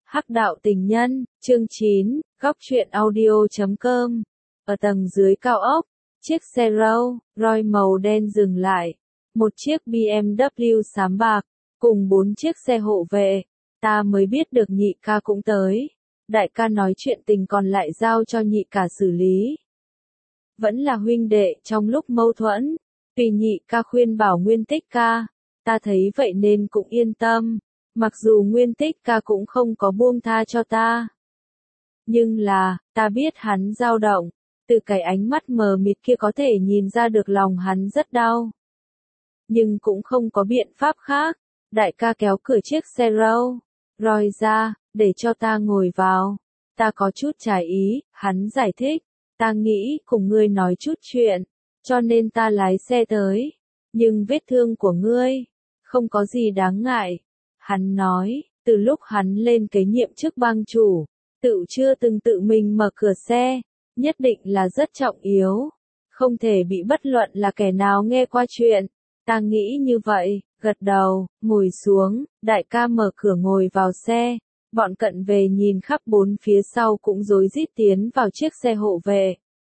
Hắc đạo tình nhân, chương 9, góc truyện audio.com. Ở tầng dưới cao ốc, chiếc xe Rolls-Royce màu đen dừng lại. Một chiếc BMW xám bạc, cùng 4 chiếc xe hộ vệ. Ta mới biết được nhị ca cũng tới. Đại ca nói chuyện tình còn lại giao cho nhị ca xử lý. Vẫn là huynh đệ trong lúc mâu thuẫn. Vì nhị ca khuyên bảo Nguyên Tích ca. Ta thấy vậy nên cũng yên tâm. Mặc dù Nguyên Tích ca cũng không có buông tha cho ta. Nhưng là, ta biết hắn dao động. Từ cái ánh mắt mờ mịt kia có thể nhìn ra được lòng hắn rất đau. Nhưng cũng không có biện pháp khác. Đại ca kéo cửa chiếc xe Rolls-Royce ra, để cho ta ngồi vào. Ta có chút trái ý, hắn giải thích. Ta nghĩ cùng ngươi nói chút chuyện, cho nên ta lái xe tới. Nhưng vết thương của ngươi, không có gì đáng ngại. Hắn nói, từ lúc hắn lên kế nhiệm chức bang chủ, tự chưa từng tự mình mở cửa xe, nhất định là rất trọng yếu. Không thể bị bất luận là kẻ nào nghe qua chuyện. Ta nghĩ như vậy, gật đầu, ngồi xuống, đại ca mở cửa ngồi vào xe. Bọn cận về nhìn khắp bốn phía sau cũng rối rít tiến vào chiếc xe hộ vệ.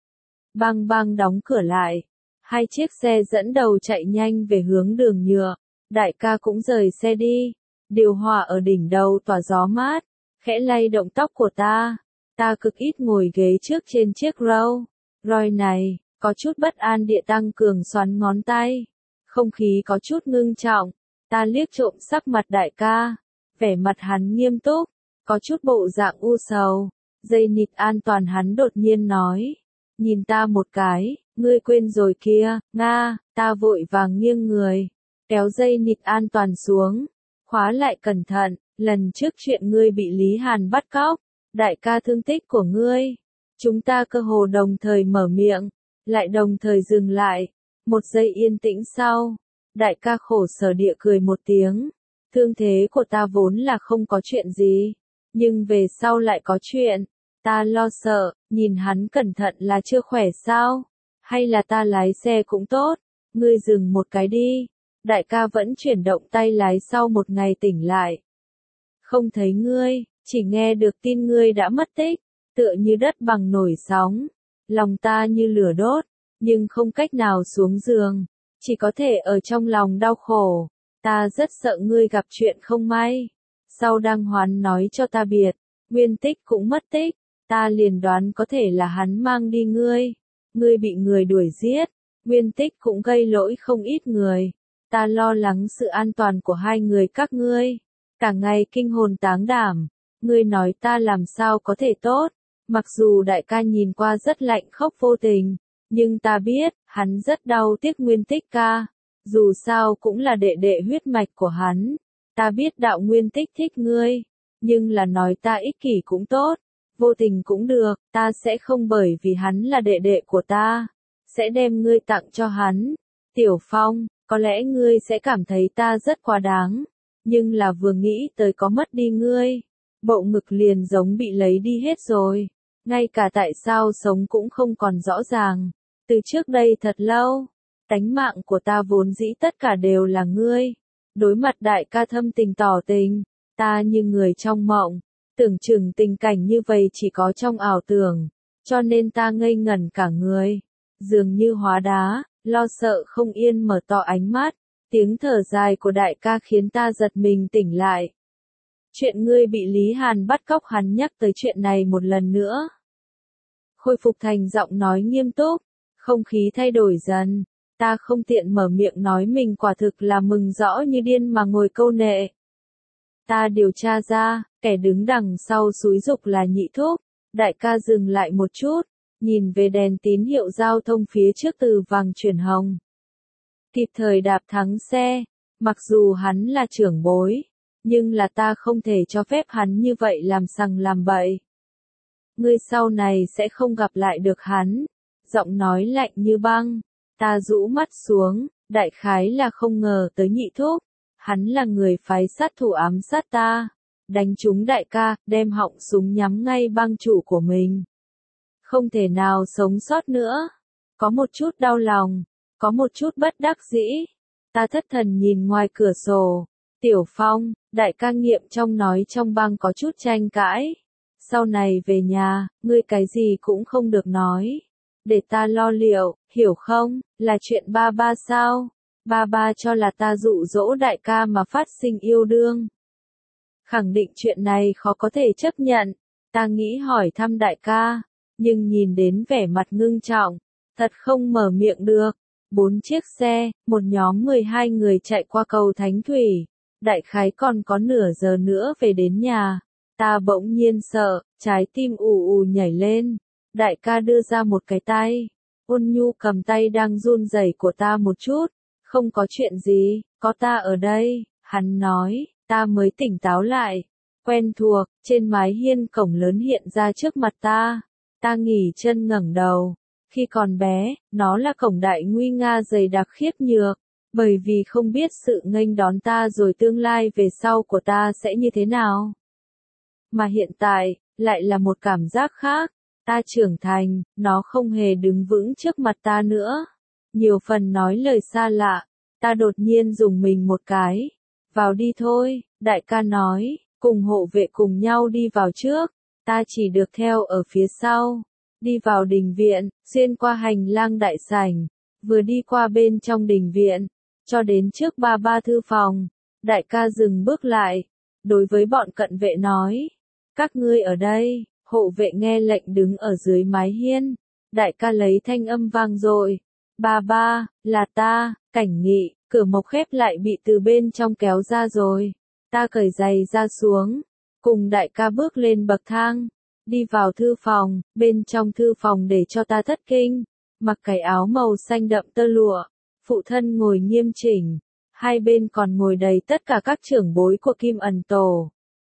Bang bang đóng cửa lại. Hai chiếc xe dẫn đầu chạy nhanh về hướng đường nhựa. Đại ca cũng rời xe đi. Điều hòa ở đỉnh đầu tỏa gió mát, khẽ lay động tóc của ta. Ta cực ít ngồi ghế trước trên chiếc Rolls-Royce này, có chút bất an địa tăng cường xoắn ngón tay. Không khí có chút ngưng trọng, ta liếc trộm sắc mặt đại ca. Vẻ mặt hắn nghiêm túc, có chút bộ dạng u sầu. Dây nịt an toàn hắn đột nhiên nói. Nhìn ta một cái, ngươi quên rồi kia, Nga, ta vội vàng nghiêng người. Kéo dây nịt an toàn xuống. Khóa lại cẩn thận, lần trước chuyện ngươi bị Lý Hàn bắt cóc, đại ca thương tích của ngươi. Chúng ta cơ hồ đồng thời mở miệng, lại đồng thời dừng lại. Một giây yên tĩnh sau, đại ca khổ sở địa cười một tiếng. Thương thế của ta vốn là không có chuyện gì, nhưng về sau lại có chuyện. Ta lo sợ, nhìn hắn cẩn thận là chưa khỏe sao? Hay là ta lái xe cũng tốt, ngươi dừng một cái đi. Đại ca vẫn chuyển động tay lái sau một ngày tỉnh lại. Không thấy ngươi, chỉ nghe được tin ngươi đã mất tích, tựa như đất bằng nổi sóng. Lòng ta như lửa đốt, nhưng không cách nào xuống giường, chỉ có thể ở trong lòng đau khổ. Ta rất sợ ngươi gặp chuyện không may. Sau Đăng Hoán nói cho ta biết, Nguyên Tích cũng mất tích, ta liền đoán có thể là hắn mang đi ngươi. Ngươi bị người đuổi giết, Nguyên Tích cũng gây lỗi không ít người. Ta lo lắng sự an toàn của hai người các ngươi. Cả ngày kinh hồn táng đảm. Ngươi nói ta làm sao có thể tốt. Mặc dù đại ca nhìn qua rất lạnh khóc vô tình. Nhưng ta biết, hắn rất đau tiếc Nguyên Tích ca. Dù sao cũng là đệ đệ huyết mạch của hắn. Ta biết đạo Nguyên Tích thích ngươi. Nhưng là nói ta ích kỷ cũng tốt. Vô tình cũng được. Ta sẽ không bởi vì hắn là đệ đệ của ta. Sẽ đem ngươi tặng cho hắn. Tiểu Phong. Có lẽ ngươi sẽ cảm thấy ta rất quá đáng, nhưng là vừa nghĩ tới có mất đi ngươi, bộ ngực liền giống bị lấy đi hết rồi, ngay cả tại sao sống cũng không còn rõ ràng. Từ trước đây thật lâu, tánh mạng của ta vốn dĩ tất cả đều là ngươi. Đối mặt đại ca thâm tình tỏ tình, ta như người trong mộng, tưởng chừng tình cảnh như vậy chỉ có trong ảo tưởng, cho nên ta ngây ngẩn cả người, dường như hóa đá. Lo sợ không yên mở to ánh mắt, tiếng thở dài của đại ca khiến ta giật mình tỉnh lại. Chuyện ngươi bị Lý Hàn bắt cóc, hắn nhắc tới chuyện này một lần nữa. Khôi phục thành giọng nói nghiêm túc, không khí thay đổi dần, ta không tiện mở miệng nói mình quả thực là mừng rõ như điên mà ngồi câu nệ. Ta điều tra ra, kẻ đứng đằng sau xúi giục là Nhị Thúc. Đại ca dừng lại một chút. Nhìn về đèn tín hiệu giao thông phía trước từ vàng chuyển hồng. Kịp thời đạp thắng xe, mặc dù hắn là trưởng bối, nhưng là ta không thể cho phép hắn như vậy làm sằng làm bậy. Ngươi sau này sẽ không gặp lại được hắn, giọng nói lạnh như băng, ta rũ mắt xuống, đại khái là không ngờ tới Nhị Thúc, hắn là người phái sát thủ ám sát ta, đánh trúng đại ca, đem họng súng nhắm ngay bang chủ của mình. Không thể nào sống sót nữa. Có một chút đau lòng, có một chút bất đắc dĩ. Ta thất thần nhìn ngoài cửa sổ, Tiểu Phong, đại ca Nghiệm trong nói trong bang có chút tranh cãi. Sau này về nhà, ngươi cái gì cũng không được nói. Để ta lo liệu, hiểu không, là chuyện ba ba sao? Ba ba cho là ta dụ dỗ đại ca mà phát sinh yêu đương. Khẳng định chuyện này khó có thể chấp nhận. Ta nghĩ hỏi thăm đại ca, nhưng nhìn đến vẻ mặt ngưng trọng, thật không mở miệng được. 4 chiếc xe, một nhóm 12 người chạy qua cầu Thánh Thủy. Đại khái còn có nửa giờ nữa về đến nhà. Ta bỗng nhiên sợ, trái tim ù ù nhảy lên. Đại ca đưa ra một cái tay. Ôn nhu cầm tay đang run rẩy của ta một chút. Không có chuyện gì, có ta ở đây, hắn nói. Ta mới tỉnh táo lại. Quen thuộc, trên mái hiên cổng lớn hiện ra trước mặt ta. Ta nghỉ chân ngẩng đầu. Khi còn bé, nó là cổng đại nguy nga dày đặc khiếp nhược. Bởi vì không biết sự nghênh đón ta rồi tương lai về sau của ta sẽ như thế nào. Mà hiện tại, lại là một cảm giác khác. Ta trưởng thành, nó không hề đứng vững trước mặt ta nữa. Nhiều phần nói lời xa lạ. Ta đột nhiên dùng mình một cái. Vào đi thôi, đại ca nói, cùng hộ vệ cùng nhau đi vào trước. Ta chỉ được theo ở phía sau. Đi vào đình viện, xuyên qua hành lang đại sảnh. Vừa đi qua bên trong đình viện, cho đến trước ba ba thư phòng. Đại ca dừng bước lại. Đối với bọn cận vệ nói. Các ngươi ở đây, hộ vệ nghe lệnh đứng ở dưới mái hiên. Đại ca lấy thanh âm vang dội. Ba ba, là ta, Cảnh Nghị, cửa mộc khép lại bị từ bên trong kéo ra rồi. Ta cởi giày ra xuống. Cùng đại ca bước lên bậc thang. Đi vào thư phòng, bên trong thư phòng để cho ta thất kinh. Mặc cái áo màu xanh đậm tơ lụa. Phụ thân ngồi nghiêm chỉnh. Hai bên còn ngồi đầy tất cả các trưởng bối của Kim Ẩn Tổ.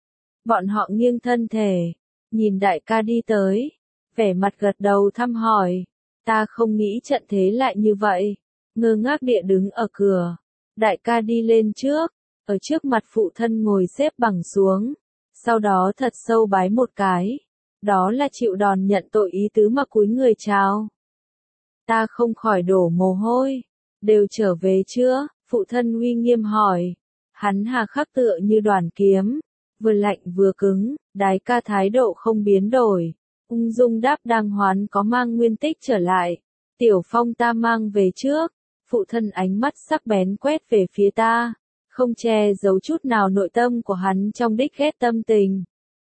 Bọn họ nghiêng thân thể. Nhìn đại ca đi tới. Vẻ mặt gật đầu thăm hỏi. Ta không nghĩ trận thế lại như vậy. Ngơ ngác địa đứng ở cửa. Đại ca đi lên trước. Ở trước mặt phụ thân ngồi xếp bằng xuống. Sau đó thật sâu bái một cái. Đó là chịu đòn nhận tội ý tứ mà cúi người chào. Ta không khỏi đổ mồ hôi. Đều trở về chưa? Phụ thân uy nghiêm hỏi. Hắn hà khắc tựa như đoàn kiếm. Vừa lạnh vừa cứng, đại ca thái độ không biến đổi. Ung dung đáp đang hoán có mang nguyên tích trở lại. Tiểu Phong ta mang về trước. Phụ thân ánh mắt sắc bén quét về phía ta. Không che giấu chút nào nội tâm của hắn trong đích ghét tâm tình.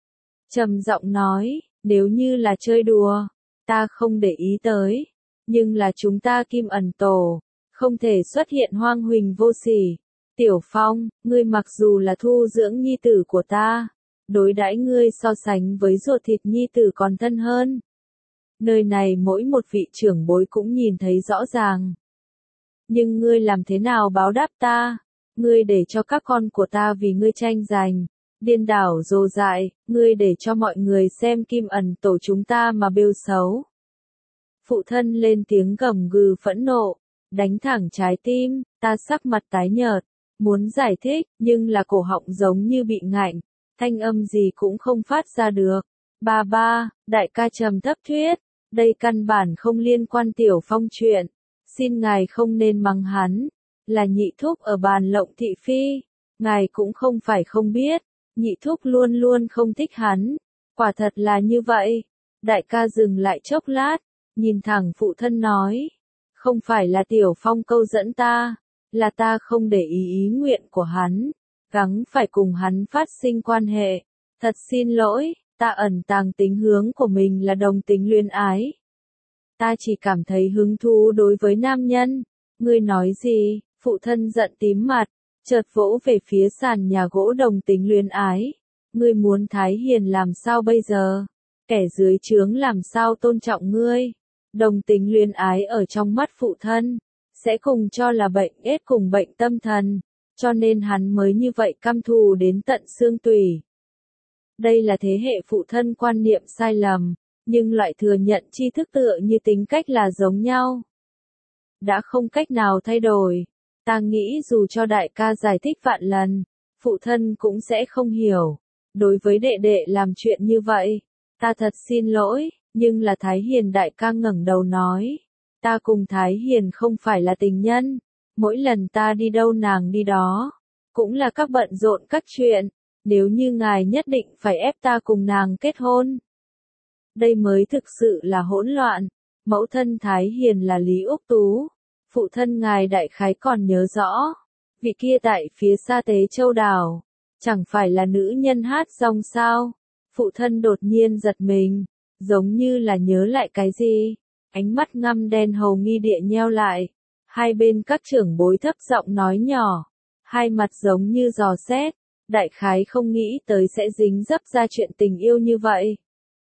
Trầm giọng nói, nếu như là chơi đùa, ta không để ý tới. Nhưng là chúng ta Kim Ẩn Tổ, không thể xuất hiện hoang huỳnh vô sỉ. Tiểu Phong, ngươi mặc dù là thu dưỡng nhi tử của ta, đối đãi ngươi so sánh với ruột thịt nhi tử còn thân hơn. Nơi này mỗi một vị trưởng bối cũng nhìn thấy rõ ràng. Nhưng ngươi làm thế nào báo đáp ta? Ngươi để cho các con của ta vì ngươi tranh giành, điên đảo rồ dại, ngươi để cho mọi người xem Kim Ẩn Tổ chúng ta mà bêu xấu. Phụ thân lên tiếng gầm gừ phẫn nộ, đánh thẳng trái tim, ta sắc mặt tái nhợt, muốn giải thích, nhưng là cổ họng giống như bị ngạnh, thanh âm gì cũng không phát ra được. Ba ba, đại ca trầm thấp thuyết, đây căn bản không liên quan Tiểu Phong chuyện, xin ngài không nên mắng hắn, là nhị thúc ở bàn lộng thị phi, ngài cũng không phải không biết, nhị thúc luôn luôn không thích hắn, quả thật là như vậy. Đại ca dừng lại chốc lát, nhìn thẳng phụ thân nói, không phải là Tiểu Phong câu dẫn ta, là ta không để ý nguyện của hắn, gắng phải cùng hắn phát sinh quan hệ, thật xin lỗi, ta ẩn tàng tính hướng của mình là đồng tính luyến ái. Ta chỉ cảm thấy hứng thú đối với nam nhân. Ngươi nói gì? Phụ thân giận tím mặt, chợt vỗ về phía sàn nhà gỗ đồng tính luyến ái. Ngươi muốn Thái Hiền làm sao bây giờ? Kẻ dưới trướng làm sao tôn trọng ngươi? Đồng tính luyến ái ở trong mắt phụ thân, sẽ cùng cho là bệnh ết cùng bệnh tâm thần, cho nên hắn mới như vậy căm thù đến tận xương tủy. Đây là thế hệ phụ thân quan niệm sai lầm, nhưng loại thừa nhận tri thức tựa như tính cách là giống nhau. Đã không cách nào thay đổi, ta nghĩ dù cho đại ca giải thích vạn lần, phụ thân cũng sẽ không hiểu. Đối với đệ đệ làm chuyện như vậy, ta thật xin lỗi, nhưng là Thái Hiền đại ca ngẩng đầu nói. Ta cùng Thái Hiền không phải là tình nhân, mỗi lần ta đi đâu nàng đi đó. cũng là các bận rộn các chuyện, nếu như ngài nhất định phải ép ta cùng nàng kết hôn. Đây mới thực sự là hỗn loạn, mẫu thân Thái Hiền là Lý Úc Tú, phụ thân ngài đại khái còn nhớ rõ, vị kia tại phía xa Tế Châu Đảo, chẳng phải là nữ nhân hát rong sao, phụ thân đột nhiên giật mình, giống như là nhớ lại cái gì, ánh mắt ngăm đen hầu nghi địa nheo lại, hai bên các trưởng bối thấp giọng nói nhỏ, hai mặt giống như giò xét, đại khái không nghĩ tới sẽ dính dấp ra chuyện tình yêu như vậy.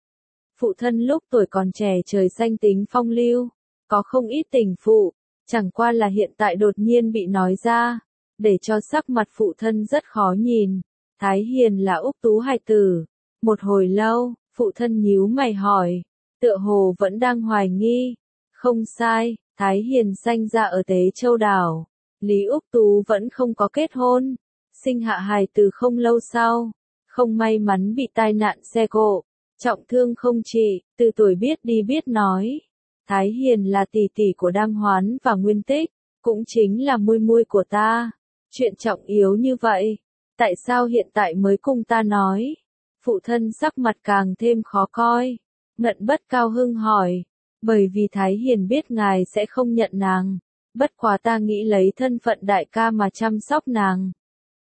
Phụ thân lúc tuổi còn trẻ trời xanh tính phong lưu, có không ít tình phụ, chẳng qua là hiện tại đột nhiên bị nói ra, để cho sắc mặt phụ thân rất khó nhìn. Thái Hiền là Úc Tú hài tử. Một hồi lâu, phụ thân nhíu mày hỏi, tựa hồ vẫn đang hoài nghi. Không sai, Thái Hiền sanh ra ở Tế Châu Đảo. Lý Úc Tú vẫn không có kết hôn, sinh hạ hài tử không lâu sau, không may mắn bị tai nạn xe cộ, trọng thương không trị, từ tuổi biết đi biết nói. Thái Hiền là tỷ tỷ của Đăng Hoán và Nguyên Tích, cũng chính là mui mui của ta. Chuyện trọng yếu như vậy, tại sao hiện tại mới cùng ta nói? Phụ thân sắc mặt càng thêm khó coi. Ngận Bất cao hưng hỏi, bởi vì Thái Hiền biết ngài sẽ không nhận nàng, bất quá ta nghĩ lấy thân phận đại ca mà chăm sóc nàng.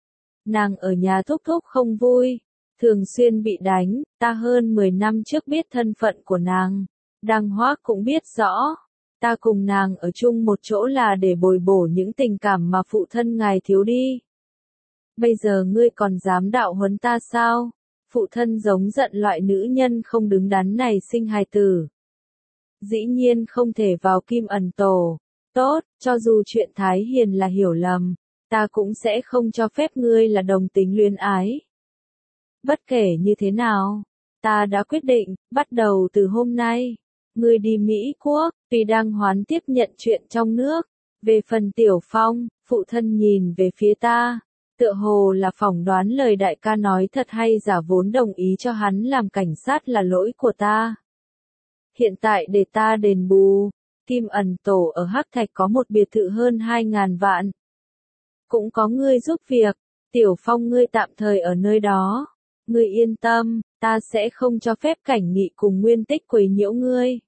Nàng ở nhà thúc thúc không vui, thường xuyên bị đánh, ta hơn 10 năm trước biết thân phận của nàng, Đăng Hoác cũng biết rõ, ta cùng nàng ở chung một chỗ là để bồi bổ những tình cảm mà phụ thân ngài thiếu đi. Bây giờ ngươi còn dám đạo huấn ta sao? Phụ thân giống giận loại nữ nhân không đứng đắn này sinh hài tử. Dĩ nhiên không thể vào Kim Ẩn Tổ. Tốt, cho dù chuyện Thái Hiền là hiểu lầm, ta cũng sẽ không cho phép ngươi là đồng tính luyến ái. Bất kể như thế nào, ta đã quyết định, bắt đầu từ hôm nay, ngươi đi Mỹ Quốc, vì Đăng Hoán tiếp nhận chuyện trong nước. Về phần Tiểu Phong, phụ thân nhìn về phía ta, tựa hồ là phỏng đoán lời đại ca nói thật hay giả, vốn đồng ý cho hắn làm cảnh sát là lỗi của ta. Hiện tại để ta đền bù, Kim Ẩn Tổ ở Hắc Thạch có một biệt thự hơn 2.000 vạn. Cũng có ngươi giúp việc, Tiểu Phong ngươi tạm thời ở nơi đó. Ngươi yên tâm, ta sẽ không cho phép Cảnh Nghị cùng Nguyên Tích quấy nhiễu ngươi.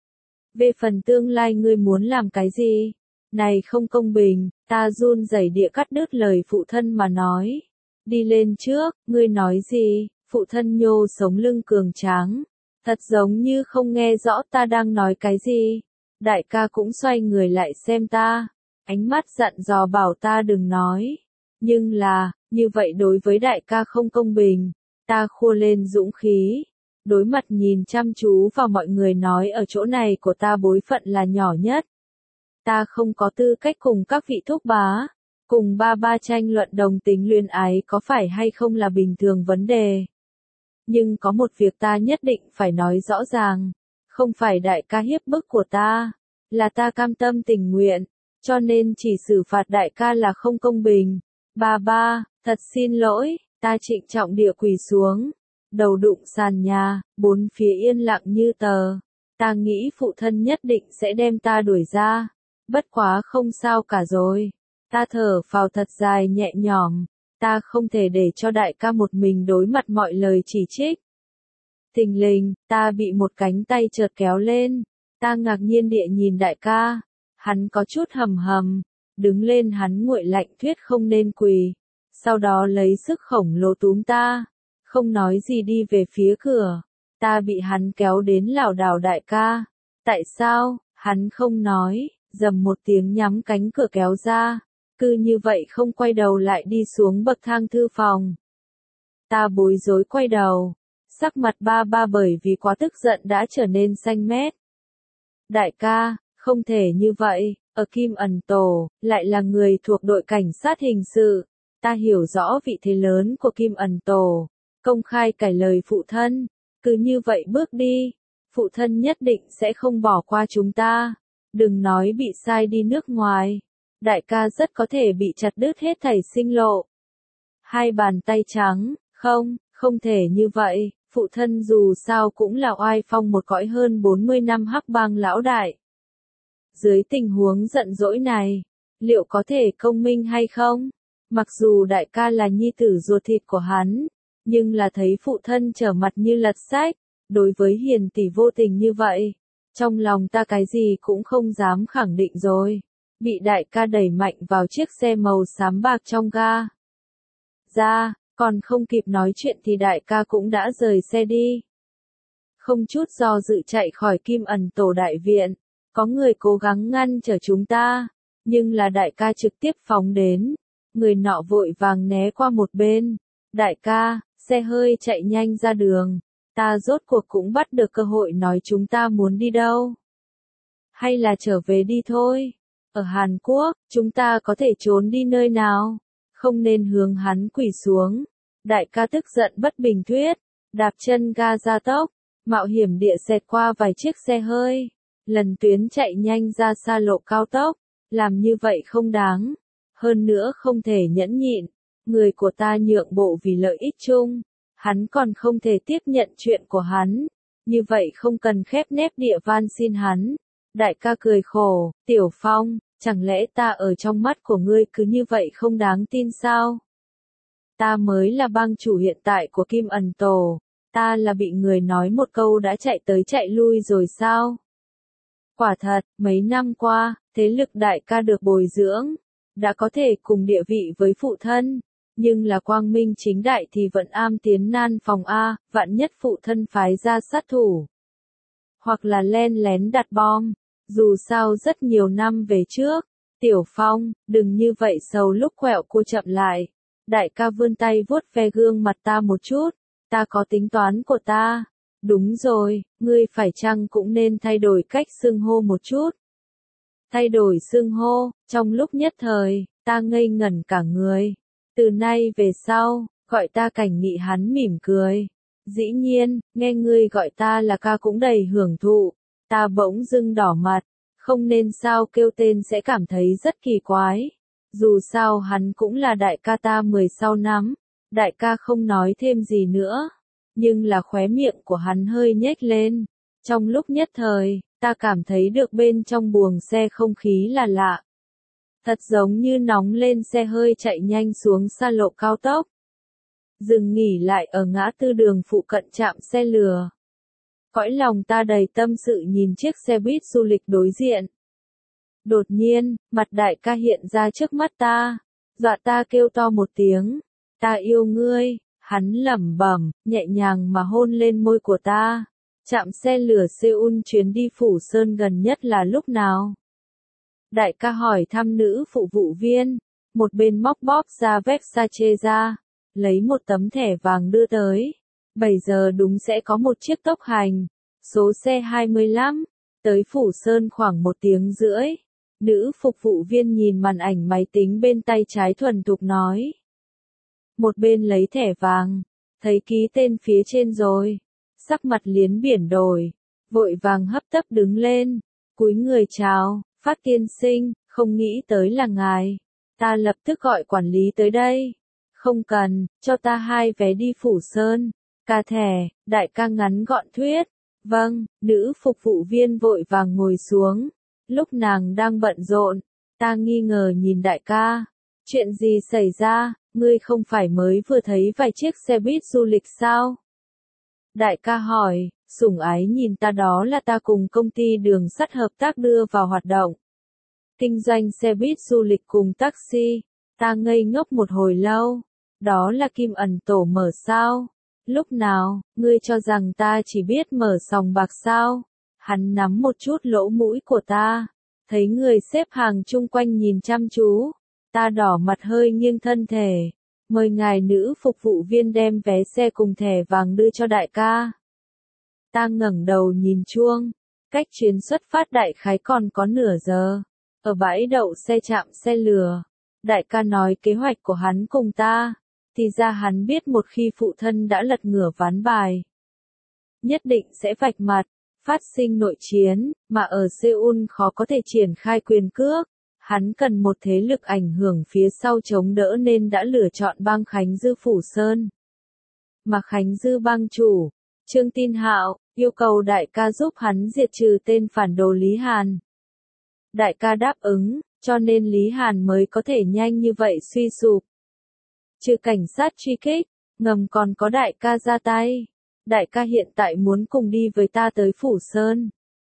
Về phần tương lai ngươi muốn làm cái gì? Này không công bình, ta run rẩy địa cắt đứt lời phụ thân mà nói. Đi lên trước, ngươi nói gì? Phụ thân nhô sống lưng cường tráng. Thật giống như không nghe rõ ta đang nói cái gì. Đại ca cũng xoay người lại xem ta. Ánh mắt dặn dò bảo ta đừng nói. Nhưng là, như vậy đối với đại ca không công bình. Ta khua lên dũng khí. Đối mặt nhìn chăm chú vào mọi người nói ở chỗ này của ta bối phận là nhỏ nhất. Ta không có tư cách cùng các vị thúc bá, cùng ba ba tranh luận đồng tính luyến ái có phải hay không là bình thường vấn đề. Nhưng có một việc ta nhất định phải nói rõ ràng, không phải đại ca hiếp bức của ta, là ta cam tâm tình nguyện, cho nên chỉ xử phạt đại ca là không công bình. Ba ba, thật xin lỗi, ta trịnh trọng địa quỳ xuống, đầu đụng sàn nhà, bốn phía yên lặng như tờ. Ta nghĩ phụ thân nhất định sẽ đem ta đuổi ra. Bất quá không sao cả rồi. Ta thở phào thật dài nhẹ nhõm. Ta không thể để cho đại ca một mình đối mặt mọi lời chỉ trích. Thình lình, ta bị một cánh tay chợt kéo lên. Ta ngạc nhiên địa nhìn đại ca. Hắn có chút hầm hầm. Đứng lên hắn nguội lạnh thuyết không nên quỳ. Sau đó lấy sức khổng lồ túm ta. Không nói gì đi về phía cửa. Ta bị hắn kéo đến lảo đảo đại ca. Tại sao? Hắn không nói. Dầm một tiếng nhắm cánh cửa kéo ra, cứ như vậy không quay đầu lại đi xuống bậc thang thư phòng. Ta bối rối quay đầu, sắc mặt ba ba bởi vì quá tức giận đã trở nên xanh mét. Đại ca, không thể như vậy, ở Kim Ẩn Tổ, lại là người thuộc đội cảnh sát hình sự. Ta hiểu rõ vị thế lớn của Kim Ẩn Tổ, công khai cải lời phụ thân, cứ như vậy bước đi, phụ thân nhất định sẽ không bỏ qua chúng ta. Đừng nói bị sai đi nước ngoài, đại ca rất có thể bị chặt đứt hết thảy sinh lộ. Hai bàn tay trắng, không thể như vậy, phụ thân dù sao cũng là oai phong một cõi hơn 40 năm Hắc Bang lão đại. Dưới tình huống giận dỗi này, liệu có thể công minh hay không? Mặc dù đại ca là nhi tử ruột thịt của hắn, nhưng là thấy phụ thân trở mặt như lật sách, đối với hiền tỷ vô tình như vậy, trong lòng ta cái gì cũng không dám khẳng định rồi. Bị đại ca đẩy mạnh vào chiếc xe màu xám bạc trong ga. Ra, còn không kịp nói chuyện thì đại ca cũng đã rời xe đi. Không chút do dự chạy khỏi Kim Ẩn Tổ đại viện, có người cố gắng ngăn trở chúng ta, nhưng là đại ca trực tiếp phóng đến. Người nọ vội vàng né qua một bên. Đại ca, xe hơi chạy nhanh ra đường. Ta rốt cuộc cũng bắt được cơ hội nói chúng ta muốn đi đâu. Hay là trở về đi thôi. Ở Hàn Quốc, chúng ta có thể trốn đi nơi nào? Không nên hướng hắn quỳ xuống. Đại ca tức giận bất bình thuyết. Đạp chân ga ra tốc. Mạo hiểm địa xẹt qua vài chiếc xe hơi. Lần tuyến chạy nhanh ra xa lộ cao tốc. Làm như vậy không đáng. Hơn nữa không thể nhẫn nhịn, người của ta nhượng bộ vì lợi ích chung, hắn còn không thể tiếp nhận chuyện của hắn, như vậy không cần khép nép địa van xin hắn. Đại ca cười khổ, Tiểu Phong, chẳng lẽ ta ở trong mắt của ngươi cứ như vậy không đáng tin sao? Ta mới là bang chủ hiện tại của Kim Ẩn Tổ, ta là bị người nói một câu đã chạy tới chạy lui rồi sao? Quả thật, mấy năm qua, thế lực đại ca được bồi dưỡng, đã có thể cùng địa vị với phụ thân, nhưng là quang minh chính đại thì vẫn am tiến nan phòng A, vạn nhất phụ thân phái ra sát thủ. Hoặc là len lén đặt bom, dù sao rất nhiều năm về trước. Tiểu Phong, đừng như vậy sầu lúc quẹo cô chậm lại. Đại ca vươn tay vuốt ve gương mặt ta một chút, ta có tính toán của ta. Đúng rồi, ngươi phải chăng cũng nên thay đổi cách xưng hô một chút. Thay đổi xưng hô, trong lúc nhất thời, ta ngây ngẩn cả người. Từ nay về sau, gọi ta Cảnh Nghị hắn mỉm cười. Dĩ nhiên, nghe ngươi gọi ta là ca cũng đầy hưởng thụ. Ta bỗng dưng đỏ mặt, không nên sao kêu tên sẽ cảm thấy rất kỳ quái. Dù sao hắn cũng là đại ca ta 16 năm. Đại ca không nói thêm gì nữa. Nhưng là khóe miệng của hắn hơi nhếch lên. Trong lúc nhất thời, ta cảm thấy được bên trong buồng xe không khí là lạ. Thật giống như nóng lên xe hơi chạy nhanh xuống xa lộ cao tốc. Dừng nghỉ lại ở ngã tư đường phụ cận trạm xe lửa. Cõi lòng ta đầy tâm sự nhìn chiếc xe buýt du lịch đối diện. Đột nhiên, mặt đại ca hiện ra trước mắt ta. Dọa ta kêu to một tiếng. Ta yêu ngươi, hắn lẩm bẩm, nhẹ nhàng mà hôn lên môi của ta. Trạm xe lửa Seoul chuyến đi Phủ Sơn gần nhất là lúc nào? Đại ca hỏi thăm nữ phục vụ viên, một bên móc bóp ra Versace ra, lấy một tấm thẻ vàng đưa tới. 7 giờ đúng sẽ có một chiếc tốc hành, số xe 25, tới Phủ Sơn khoảng 1 tiếng rưỡi. Nữ phục vụ viên nhìn màn ảnh máy tính bên tay trái thuần thục nói. Một bên lấy thẻ vàng, thấy ký tên phía trên rồi. Sắc mặt liến biển đổi, vội vàng hấp tấp đứng lên, cúi người chào, Phát tiên sinh, không nghĩ tới là ngài. Ta lập tức gọi quản lý tới đây. Không cần, cho ta 2 vé đi Phủ Sơn. Ca thẻ, đại ca ngắn gọn thuyết. Vâng, nữ phục vụ viên vội vàng ngồi xuống. Lúc nàng đang bận rộn, ta nghi ngờ nhìn đại ca. Chuyện gì xảy ra, ngươi không phải mới vừa thấy vài chiếc xe buýt du lịch sao? Đại ca hỏi, sủng ái nhìn ta đó là ta cùng công ty đường sắt hợp tác đưa vào hoạt động. Kinh doanh xe buýt du lịch cùng taxi, ta ngây ngốc một hồi lâu. Đó là Kim Ẩn Tổ mở sao? Lúc nào, ngươi cho rằng ta chỉ biết mở sòng bạc sao? Hắn nắm một chút lỗ mũi của ta, thấy người xếp hàng chung quanh nhìn chăm chú. Ta đỏ mặt hơi nghiêng thân thể. Mời ngài nữ phục vụ viên đem vé xe cùng thẻ vàng đưa cho đại ca. Ta ngẩng đầu nhìn chuông, cách chuyến xuất phát đại khái còn có nửa giờ. Ở bãi đậu xe trạm xe lửa, đại ca nói kế hoạch của hắn cùng ta, thì ra hắn biết một khi phụ thân đã lật ngửa ván bài, nhất định sẽ vạch mặt, phát sinh nội chiến, mà ở Seoul khó có thể triển khai quyền cước. Hắn cần một thế lực ảnh hưởng phía sau chống đỡ nên đã lựa chọn bang Khánh Dư Phủ Sơn. Mà Khánh Dư bang chủ, Trương Tin Hạo, yêu cầu đại ca giúp hắn diệt trừ tên phản đồ Lý Hàn. Đại ca đáp ứng, cho nên Lý Hàn mới có thể nhanh như vậy suy sụp. Trừ cảnh sát truy kích, ngầm còn có đại ca ra tay. Đại ca hiện tại muốn cùng đi với ta tới Phủ Sơn.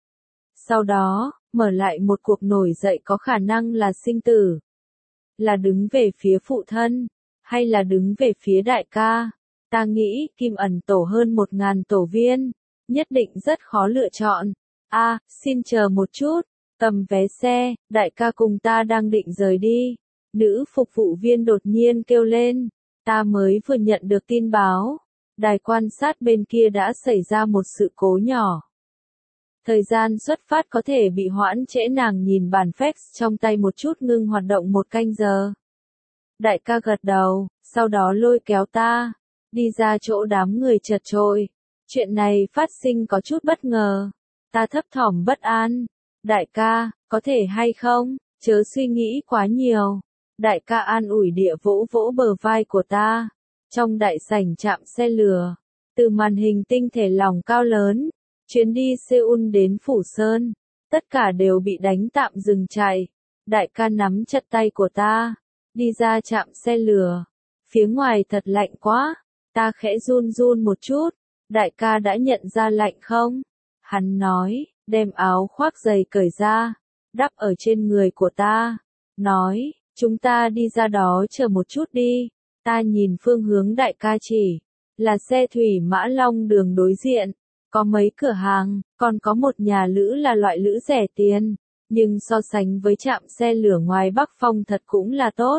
Sau đó, mở lại một cuộc nổi dậy có khả năng là sinh tử. Là đứng về phía phụ thân, hay là đứng về phía đại ca. Ta nghĩ Kim Ẩn tổ hơn 1.000 tổ viên, nhất định rất khó lựa chọn. Xin chờ một chút, cầm vé xe, đại ca cùng ta đang định rời đi. Nữ phục vụ viên đột nhiên kêu lên, ta mới vừa nhận được tin báo. Đài quan sát bên kia đã xảy ra một sự cố nhỏ. Thời gian xuất phát có thể bị hoãn trễ, nàng nhìn bản fax trong tay một chút, ngưng hoạt động 1 canh giờ. Đại ca gật đầu, sau đó lôi kéo ta, đi ra chỗ đám người chật chội. Chuyện này phát sinh có chút bất ngờ. Ta thấp thỏm bất an. Đại ca, có thể hay không, chớ suy nghĩ quá nhiều. Đại ca an ủi địa vỗ vỗ bờ vai của ta. Trong đại sảnh trạm xe lửa, từ màn hình tinh thể lỏng cao lớn, chuyến đi Seoul đến Phủ Sơn, tất cả đều bị đánh tạm dừng chạy. Đại ca nắm chặt tay của ta, đi ra trạm xe lửa. Phía ngoài thật lạnh quá, ta khẽ run run một chút. Đại ca đã nhận ra lạnh không? Hắn nói, đem áo khoác dày cởi ra, đắp ở trên người của ta. Nói, chúng ta đi ra đó chờ một chút đi. Ta nhìn phương hướng đại ca chỉ, là xe thủy mã long đường đối diện. Có mấy cửa hàng, còn có một nhà lữ là loại lữ rẻ tiền. Nhưng so sánh với trạm xe lửa ngoài Bắc Phong thật cũng là tốt.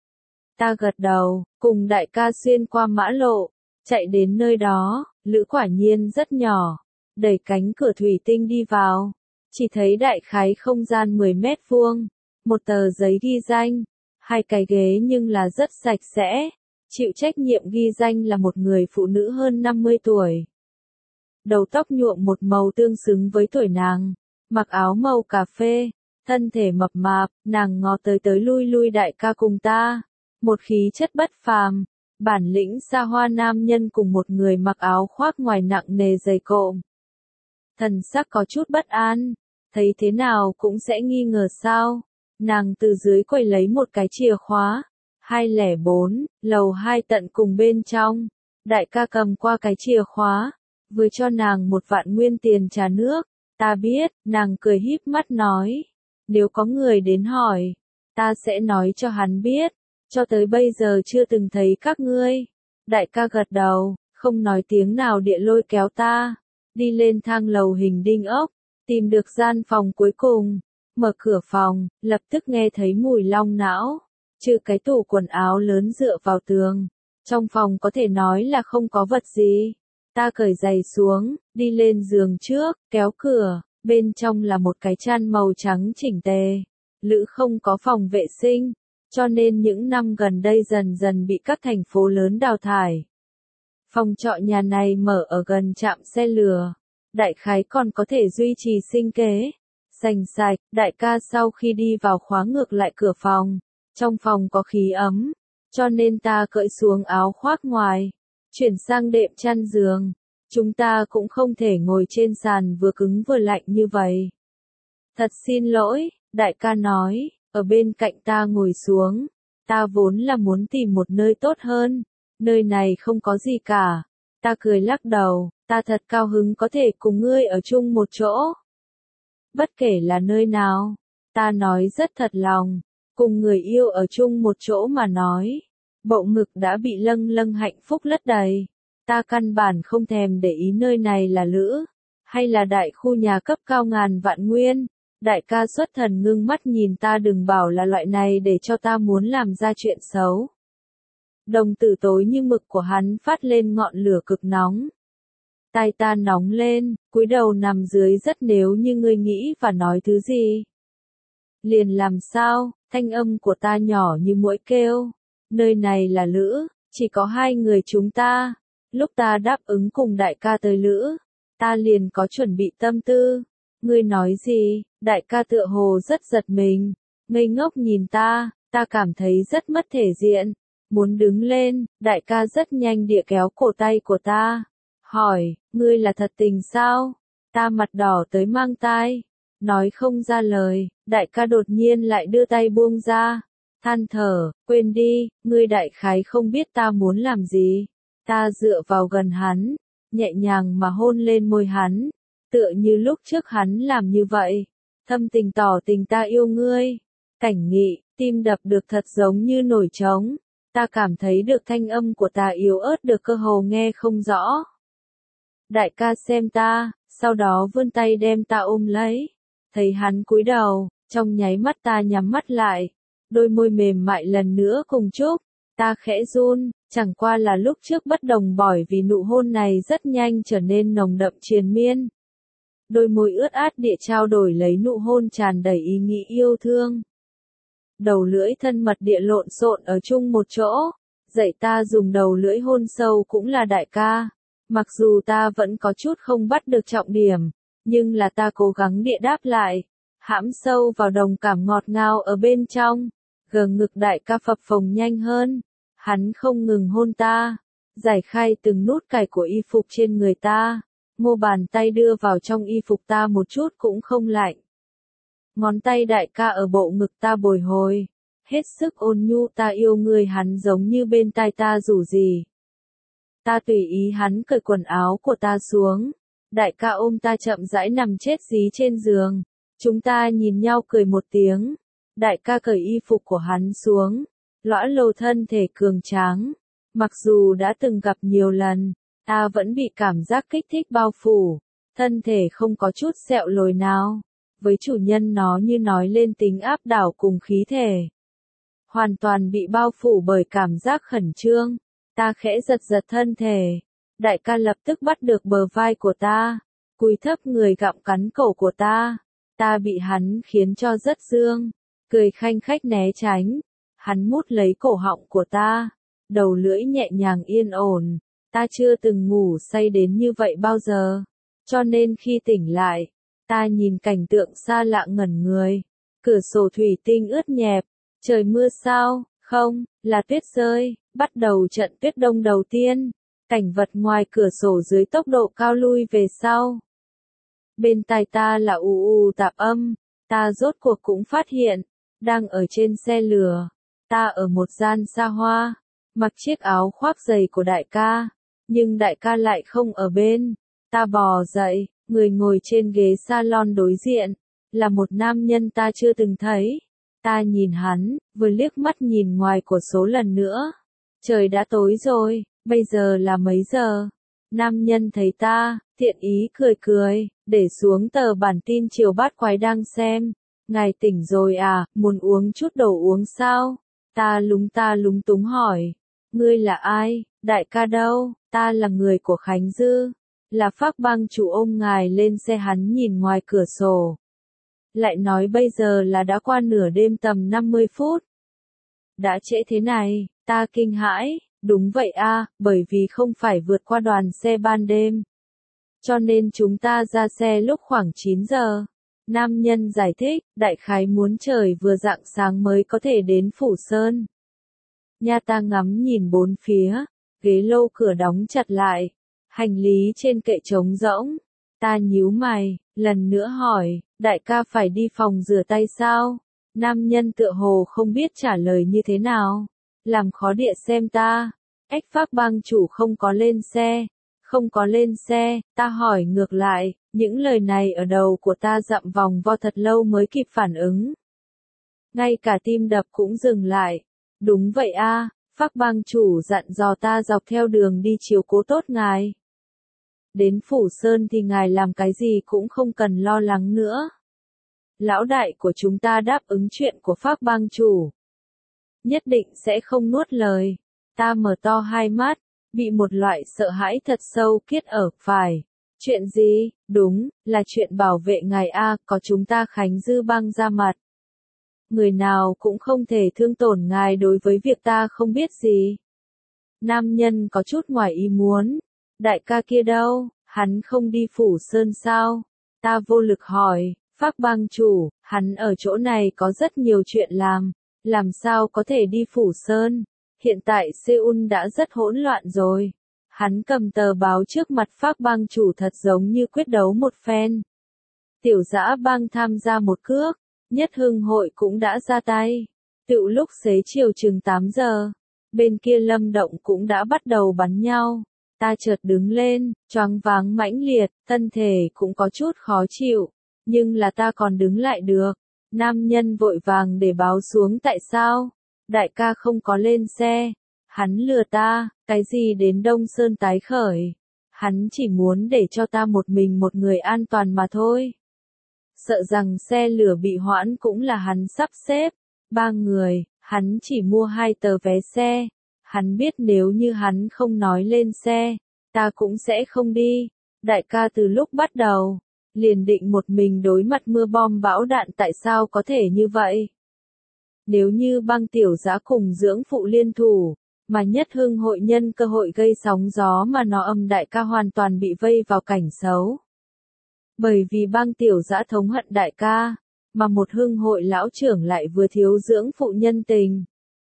Ta gật đầu, cùng đại ca xuyên qua mã lộ, chạy đến nơi đó, lữ quả nhiên rất nhỏ. Đẩy cánh cửa thủy tinh đi vào, chỉ thấy đại khái không gian 10 mét vuông, một tờ giấy ghi danh, 2 cái ghế nhưng là rất sạch sẽ. Chịu trách nhiệm ghi danh là một người phụ nữ hơn 50 tuổi. Đầu tóc nhuộm một màu tương xứng với tuổi nàng, mặc áo màu cà phê, thân thể mập mạp, nàng ngó tới tới lui lui đại ca cùng ta. Một khí chất bất phàm, bản lĩnh xa hoa nam nhân cùng một người mặc áo khoác ngoài nặng nề dày cộm. Thần sắc có chút bất an, thấy thế nào cũng sẽ nghi ngờ sao. Nàng từ dưới quầy lấy một cái chìa khóa, 204, lầu 2 tận cùng bên trong. Đại ca cầm qua cái chìa khóa, vừa cho nàng 1.000.000 nguyên tiền trà nước. Ta biết, nàng cười híp mắt nói, nếu có người đến hỏi, ta sẽ nói cho hắn biết, cho tới bây giờ chưa từng thấy các ngươi. Đại ca gật đầu, không nói tiếng nào địa lôi kéo ta, đi lên thang lầu hình đinh ốc, tìm được gian phòng cuối cùng, mở cửa phòng, lập tức nghe thấy mùi long não. Trừ cái tủ quần áo lớn dựa vào tường, trong phòng có thể nói là không có vật gì. Ta cởi giày xuống, đi lên giường trước, kéo cửa, bên trong là một cái chăn màu trắng chỉnh tề. Lữ không có phòng vệ sinh, cho nên những năm gần đây dần dần bị các thành phố lớn đào thải. Phòng trọ nhà này mở ở gần trạm xe lửa, đại khái còn có thể duy trì sinh kế. Sành sạch, đại ca sau khi đi vào khóa ngược lại cửa phòng. Trong phòng có khí ấm, cho nên ta cởi xuống áo khoác ngoài, chuyển sang đệm chăn giường. Chúng ta cũng không thể ngồi trên sàn vừa cứng vừa lạnh như vậy. Thật xin lỗi, đại ca nói, ở bên cạnh ta ngồi xuống. Ta vốn là muốn tìm một nơi tốt hơn, nơi này không có gì cả. Ta cười lắc đầu, ta thật cao hứng có thể cùng ngươi ở chung một chỗ. Bất kể là nơi nào, ta nói rất thật lòng. Cùng người yêu ở chung một chỗ mà nói, bộ ngực đã bị lâng lâng hạnh phúc lấp đầy. Ta căn bản không thèm để ý nơi này là lữ, hay là đại khu nhà cấp cao ngàn vạn nguyên. Đại ca xuất thần ngưng mắt nhìn ta, đừng bảo là loại này để cho ta muốn làm ra chuyện xấu. Đồng tử tối như mực của hắn phát lên ngọn lửa cực nóng. Tai ta nóng lên, cúi đầu nằm dưới rất, nếu như ngươi nghĩ và nói thứ gì. Liền làm sao, thanh âm của ta nhỏ như muỗi kêu. Nơi này là lữ, chỉ có 2 người chúng ta. Lúc ta đáp ứng cùng đại ca tới lữ, ta liền có chuẩn bị tâm tư. Ngươi nói gì? Đại ca tựa hồ rất giật mình, ngây ngốc nhìn ta cảm thấy rất mất thể diện. Muốn đứng lên, đại ca rất nhanh địa kéo cổ tay của ta. Hỏi, ngươi là thật tình sao? Ta mặt đỏ tới mang tai, nói không ra lời. Đại ca đột nhiên lại đưa tay buông ra, than thở, quên đi, ngươi đại khái không biết ta muốn làm gì. Ta dựa vào gần hắn, nhẹ nhàng mà hôn lên môi hắn, tựa như lúc trước hắn làm như vậy. Thâm tình tỏ tình ta yêu ngươi. Cảnh Nghị, tim đập được thật giống như nổi trống. Ta cảm thấy được thanh âm của ta yếu ớt được cơ hồ nghe không rõ. Đại ca xem ta, sau đó vươn tay đem ta ôm lấy. Thấy hắn cúi đầu, trong nháy mắt ta nhắm mắt lại. Đôi môi mềm mại lần nữa cùng chúc. Ta khẽ run, chẳng qua là lúc trước bất đồng bởi vì nụ hôn này rất nhanh trở nên nồng đậm triền miên. Đôi môi ướt át địa trao đổi lấy nụ hôn tràn đầy ý nghĩ yêu thương. Đầu lưỡi thân mật địa lộn xộn ở chung một chỗ. Dạy ta dùng đầu lưỡi hôn sâu cũng là đại ca. Mặc dù ta vẫn có chút không bắt được trọng điểm, nhưng là ta cố gắng địa đáp lại. Hãm sâu vào đồng cảm ngọt ngào ở bên trong. Gờ ngực đại ca phập phồng nhanh hơn. Hắn không ngừng hôn ta. Giải khai từng nút cài của y phục trên người ta. Mô bàn tay đưa vào trong y phục ta một chút cũng không lạnh. Ngón tay đại ca ở bộ ngực ta bồi hồi. Hết sức ôn nhu ta yêu người hắn giống như bên tai ta rủ gì. Ta tùy ý hắn cởi quần áo của ta xuống. Đại ca ôm ta chậm rãi nằm chết dí trên giường. Chúng ta nhìn nhau cười một tiếng. Đại ca cởi y phục của hắn xuống. Lõa lồ thân thể cường tráng. Mặc dù đã từng gặp nhiều lần, ta vẫn bị cảm giác kích thích bao phủ. Thân thể không có chút sẹo lồi nào. Với chủ nhân nó như nói lên tính áp đảo cùng khí thể. Hoàn toàn bị bao phủ bởi cảm giác khẩn trương. Ta khẽ giật giật thân thể. Đại ca lập tức bắt được bờ vai của ta. Cúi thấp người gặm cắn cổ của ta. Ta bị hắn khiến cho rất dương. Cười khanh khách né tránh. Hắn mút lấy cổ họng của ta. Đầu lưỡi nhẹ nhàng yên ổn. Ta chưa từng ngủ say đến như vậy bao giờ. Cho nên khi tỉnh lại, ta nhìn cảnh tượng xa lạ ngẩn người. Cửa sổ thủy tinh ướt nhẹp. Trời mưa sao? Không, là tuyết rơi. Bắt đầu trận tuyết đông đầu tiên. Cảnh vật ngoài cửa sổ dưới tốc độ cao lui về sau. Bên tai ta là ù ù tạp âm. Ta rốt cuộc cũng phát hiện. Đang ở trên xe lửa. Ta ở một gian xa hoa. Mặc chiếc áo khoác dày của đại ca. Nhưng đại ca lại không ở bên. Ta bò dậy. Người ngồi trên ghế salon đối diện. Là một nam nhân ta chưa từng thấy. Ta nhìn hắn, vừa liếc mắt nhìn ngoài cửa sổ lần nữa. Trời đã tối rồi, bây giờ là mấy giờ? Nam nhân thấy ta, thiện ý cười cười, để xuống tờ bản tin chiều bát quái đang xem. Ngài tỉnh rồi à, muốn uống chút đồ uống sao? Ta lúng túng hỏi. Ngươi là ai, đại ca đâu? Ta là người của Khánh Dư. Là Phác Bang chủ ôm ngài lên xe hắn nhìn ngoài cửa sổ. Lại nói bây giờ là đã qua nửa đêm tầm 50 phút. Đã trễ thế này, ta kinh hãi, đúng vậy a, bởi vì không phải vượt qua đoàn xe ban đêm. Cho nên chúng ta ra xe lúc khoảng 9 giờ. Nam nhân giải thích, đại khái muốn trời vừa rạng sáng mới có thể đến Phủ Sơn. Nha ta ngắm nhìn bốn phía, ghế lô cửa đóng chặt lại, hành lý trên kệ trống rỗng. Ta nhíu mày, lần nữa hỏi, đại ca phải đi phòng rửa tay sao? Nam nhân tựa hồ không biết trả lời như thế nào. Làm khó địa xem ta. Ếch Phác Bang chủ không có lên xe. Không có lên xe, ta hỏi ngược lại, những lời này ở đầu của ta dặm vòng vo thật lâu mới kịp phản ứng. Ngay cả tim đập cũng dừng lại. Đúng vậy a, Phác Bang chủ dặn dò ta dọc theo đường đi chiếu cố tốt ngài. Đến Phủ Sơn thì ngài làm cái gì cũng không cần lo lắng nữa. Lão đại của chúng ta đáp ứng chuyện của Phác Bang chủ. Nhất định sẽ không nuốt lời. Ta mở to hai mắt, bị một loại sợ hãi thật sâu kiết ở phải. Chuyện gì? Đúng, là chuyện bảo vệ ngài a, có chúng ta Khánh Dư bang ra mặt. Người nào cũng không thể thương tổn ngài đối với việc ta không biết gì. Nam nhân có chút ngoài ý muốn. Đại ca kia đâu, hắn không đi Phủ Sơn sao? Ta vô lực hỏi, Phác Bang chủ, hắn ở chỗ này có rất nhiều chuyện làm sao có thể đi Phủ Sơn? Hiện tại Seoul đã rất hỗn loạn rồi. Hắn cầm tờ báo trước mặt Phác Bang chủ thật giống như quyết đấu một phen. Tiểu Dã Bang tham gia một cước, Nhất Hưng hội cũng đã ra tay. Tựu lúc xế chiều chừng 8 giờ, bên kia Lâm Động cũng đã bắt đầu bắn nhau. Ta chợt đứng lên, choáng váng mãnh liệt, thân thể cũng có chút khó chịu, nhưng là ta còn đứng lại được. Nam nhân vội vàng để báo xuống tại sao? Đại ca không có lên xe. Hắn lừa ta, cái gì đến Đông Sơn tái khởi. Hắn chỉ muốn để cho ta một mình một người an toàn mà thôi. Sợ rằng xe lửa bị hoãn cũng là hắn sắp xếp. 3 người, hắn chỉ mua 2 tờ vé xe. Hắn biết nếu như hắn không nói lên xe, ta cũng sẽ không đi. Đại ca từ lúc bắt đầu, liền định một mình đối mặt mưa bom bão đạn, tại sao có thể như vậy? Nếu như Băng Tiểu Dã cùng Dưỡng Phụ liên thủ, mà Nhất Hưng hội nhân cơ hội gây sóng gió mà nó âm đại ca hoàn toàn bị vây vào cảnh xấu. Bởi vì Băng Tiểu Dã thống hận đại ca, mà một Hưng hội lão trưởng lại vừa thiếu Dưỡng Phụ nhân tình.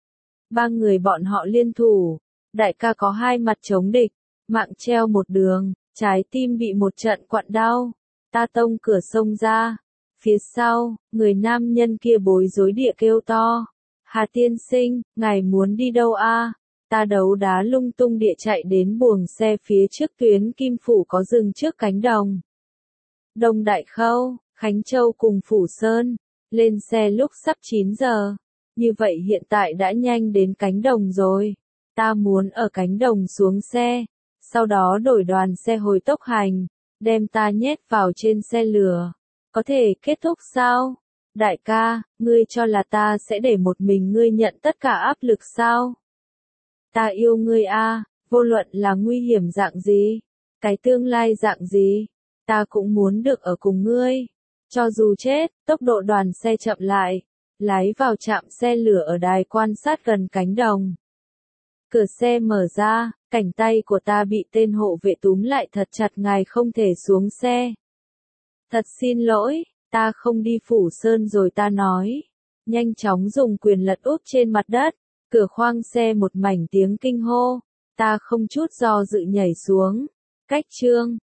3 người bọn họ liên thủ, đại ca có 2 mặt chống địch, mạng treo một đường, trái tim bị một trận quặn đau. Ta tông cửa xông ra, phía sau, người nam nhân kia bối rối địa kêu to. Hà tiên sinh, ngài muốn đi đâu a? Ta đấu đá lung tung địa chạy đến buồng xe phía trước tuyến Kim Phủ có dừng trước cánh đồng. Đông Đại Khâu, Khánh Châu cùng Phủ Sơn, lên xe lúc sắp 9 giờ. Như vậy hiện tại đã nhanh đến cánh đồng rồi. Ta muốn ở cánh đồng xuống xe, sau đó đổi đoàn xe hồi tốc hành, đem ta nhét vào trên xe lửa. Có thể kết thúc sao? Đại ca, ngươi cho là ta sẽ để một mình ngươi nhận tất cả áp lực sao? Ta yêu ngươi a, vô luận là nguy hiểm dạng gì, cái tương lai dạng gì, ta cũng muốn được ở cùng ngươi. Cho dù chết, tốc độ đoàn xe chậm lại, lái vào trạm xe lửa ở đài quan sát gần cánh đồng. Cửa xe mở ra, cảnh tay của ta bị tên hộ vệ túm lại thật chặt, ngài không thể xuống xe. Thật xin lỗi, ta không đi Phủ Sơn rồi, ta nói. Nhanh chóng dùng quyền lật úp trên mặt đất, cửa khoang xe một mảnh tiếng kinh hô. Ta không chút do dự nhảy xuống. Cách chương